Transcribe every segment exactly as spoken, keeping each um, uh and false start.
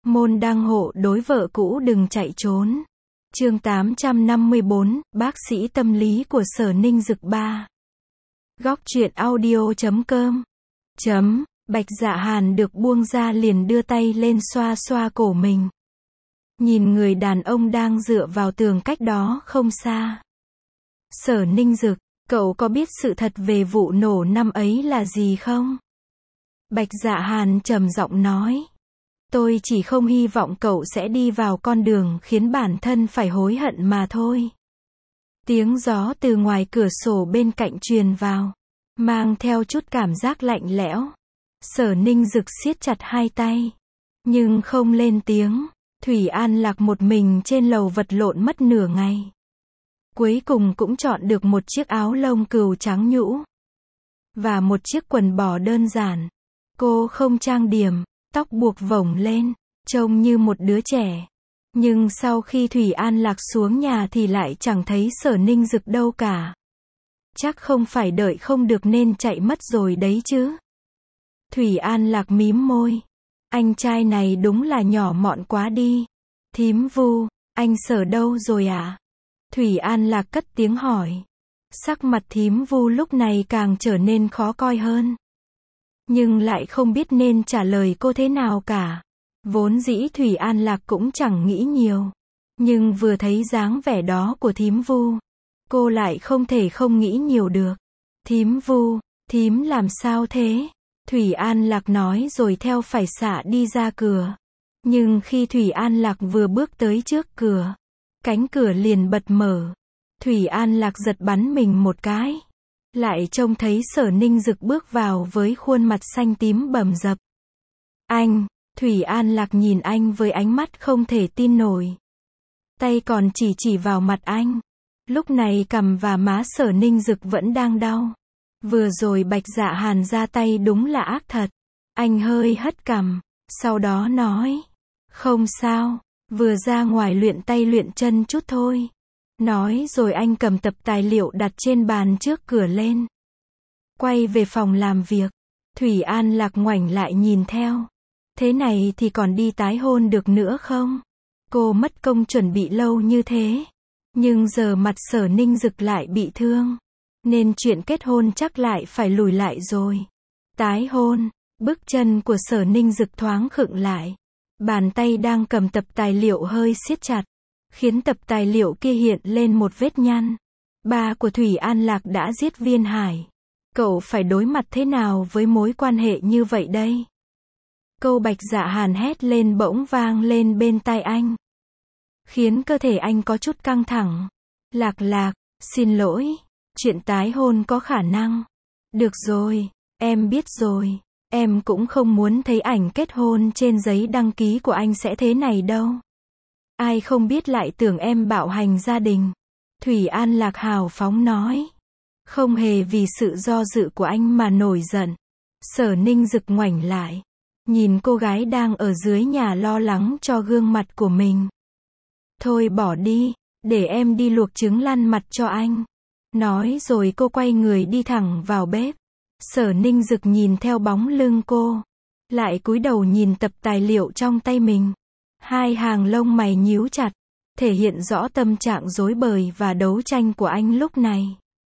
Môn đăng hộ đối vợ cũ đừng chạy trốn. Chương tám trăm năm mươi bốn, bác sĩ tâm lý của Sở Ninh Dực ba. Góc truyện audio chấm com. Chấm, Bạch Dạ Hàn được buông ra liền đưa tay lên xoa xoa cổ mình. Nhìn người đàn ông đang dựa vào tường cách đó không xa. Sở Ninh Dực, cậu có biết sự thật về vụ nổ năm ấy là gì không? Bạch Dạ Hàn trầm giọng nói. Tôi chỉ không hy vọng cậu sẽ đi vào con đường khiến bản thân phải hối hận mà thôi. Tiếng gió từ ngoài cửa sổ bên cạnh truyền vào, mang theo chút cảm giác lạnh lẽo. Sở Ninh Dực siết chặt hai tay, nhưng không lên tiếng. Thủy An Lạc một mình trên lầu vật lộn mất nửa ngày. Cuối cùng cũng chọn được một chiếc áo lông cừu trắng nhũ và một chiếc quần bò đơn giản. Cô không trang điểm, tóc buộc vổng lên, trông như một đứa trẻ. Nhưng sau khi Thủy An Lạc xuống nhà thì lại chẳng thấy Sở Ninh Dực đâu cả. Chắc không phải đợi không được nên chạy mất rồi đấy chứ. Thủy An Lạc mím môi. Anh trai này đúng là nhỏ mọn quá đi. Thím Vu, anh Sở đâu rồi à? Thủy An Lạc cất tiếng hỏi. Sắc mặt thím Vu lúc này càng trở nên khó coi hơn. Nhưng lại không biết nên trả lời cô thế nào cả. Vốn dĩ Thủy An Lạc cũng chẳng nghĩ nhiều. Nhưng vừa thấy dáng vẻ đó của thím Vu, cô lại không thể không nghĩ nhiều được. Thím Vu, thím làm sao thế? Thủy An Lạc nói rồi theo phải xả đi ra cửa. Nhưng khi Thủy An Lạc vừa bước tới trước cửa, cánh cửa liền bật mở. Thủy An Lạc giật bắn mình một cái. Lại trông thấy Sở Ninh Dực bước vào với khuôn mặt xanh tím bầm dập. Anh, Thủy An Lạc nhìn anh với ánh mắt không thể tin nổi. Tay còn chỉ chỉ vào mặt anh. Lúc này cằm và má Sở Ninh Dực vẫn đang đau. Vừa rồi Bạch Dạ Hàn ra tay đúng là ác thật. Anh hơi hất cằm, sau đó nói. Không sao, vừa ra ngoài luyện tay luyện chân chút thôi. Nói rồi anh cầm tập tài liệu đặt trên bàn trước cửa lên. Quay về phòng làm việc. Thủy An Lạc ngoảnh lại nhìn theo. Thế này thì còn đi tái hôn được nữa không? Cô mất công chuẩn bị lâu như thế. Nhưng giờ mặt Sở Ninh Dực lại bị thương. Nên chuyện kết hôn chắc lại phải lùi lại rồi. Tái hôn. Bước chân của Sở Ninh Dực thoáng khựng lại. Bàn tay đang cầm tập tài liệu hơi siết chặt. Khiến tập tài liệu kia hiện lên một vết nhăn. Ba của Thủy An Lạc đã giết Viên Hải. Cậu phải đối mặt thế nào với mối quan hệ như vậy đây? Câu Bạch Dạ Hàn hét lên bỗng vang lên bên tai anh. Khiến cơ thể anh có chút căng thẳng. Lạc Lạc, xin lỗi. Chuyện tái hôn có khả năng. Được rồi, em biết rồi. Em cũng không muốn thấy ảnh kết hôn trên giấy đăng ký của anh sẽ thế này đâu. Ai không biết lại tưởng em bạo hành gia đình. Thủy An Lạc hào phóng nói. Không hề vì sự do dự của anh mà nổi giận. Sở Ninh Dực ngoảnh lại. Nhìn cô gái đang ở dưới nhà lo lắng cho gương mặt của mình. Thôi bỏ đi, để em đi luộc trứng lăn mặt cho anh. Nói rồi cô quay người đi thẳng vào bếp. Sở Ninh Dực nhìn theo bóng lưng cô. Lại cúi đầu nhìn tập tài liệu trong tay mình. Hai hàng lông mày nhíu chặt. Thể hiện rõ tâm trạng rối bời và đấu tranh của anh lúc này.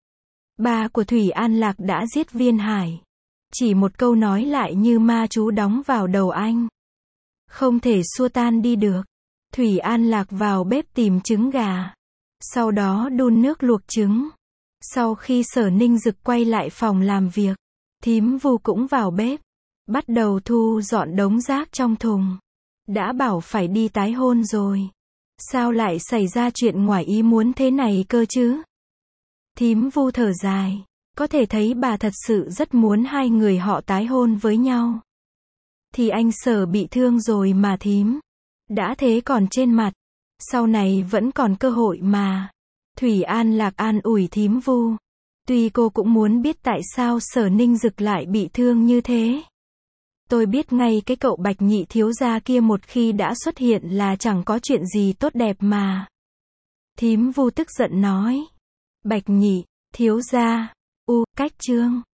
Ba của Thủy An Lạc đã giết Viên Hải. Chỉ một câu nói lại như ma chú đóng vào đầu anh. Không thể xua tan đi được. Thủy An Lạc vào bếp tìm trứng gà. Sau đó đun nước luộc trứng. Sau khi Sở Ninh Dực quay lại phòng làm việc, thím Vu cũng vào bếp. Bắt đầu thu dọn đống rác trong thùng. Đã bảo phải đi tái hôn rồi. Sao lại xảy ra chuyện ngoài ý muốn thế này cơ chứ? Thím Vu thở dài. Có thể thấy bà thật sự rất muốn hai người họ tái hôn với nhau. Thì anh Sở bị thương rồi mà thím. Đã thế còn trên mặt. Sau này vẫn còn cơ hội mà. Thủy An Lạc an ủi thím Vu. Tuy cô cũng muốn biết tại sao Sở Ninh Dực lại bị thương như thế. Tôi biết ngay cái cậu Bạch Nhị thiếu gia kia một khi đã xuất hiện là chẳng có chuyện gì tốt đẹp mà. Thím Vu tức giận nói. Bạch Nhị, thiếu gia, u, cách chương.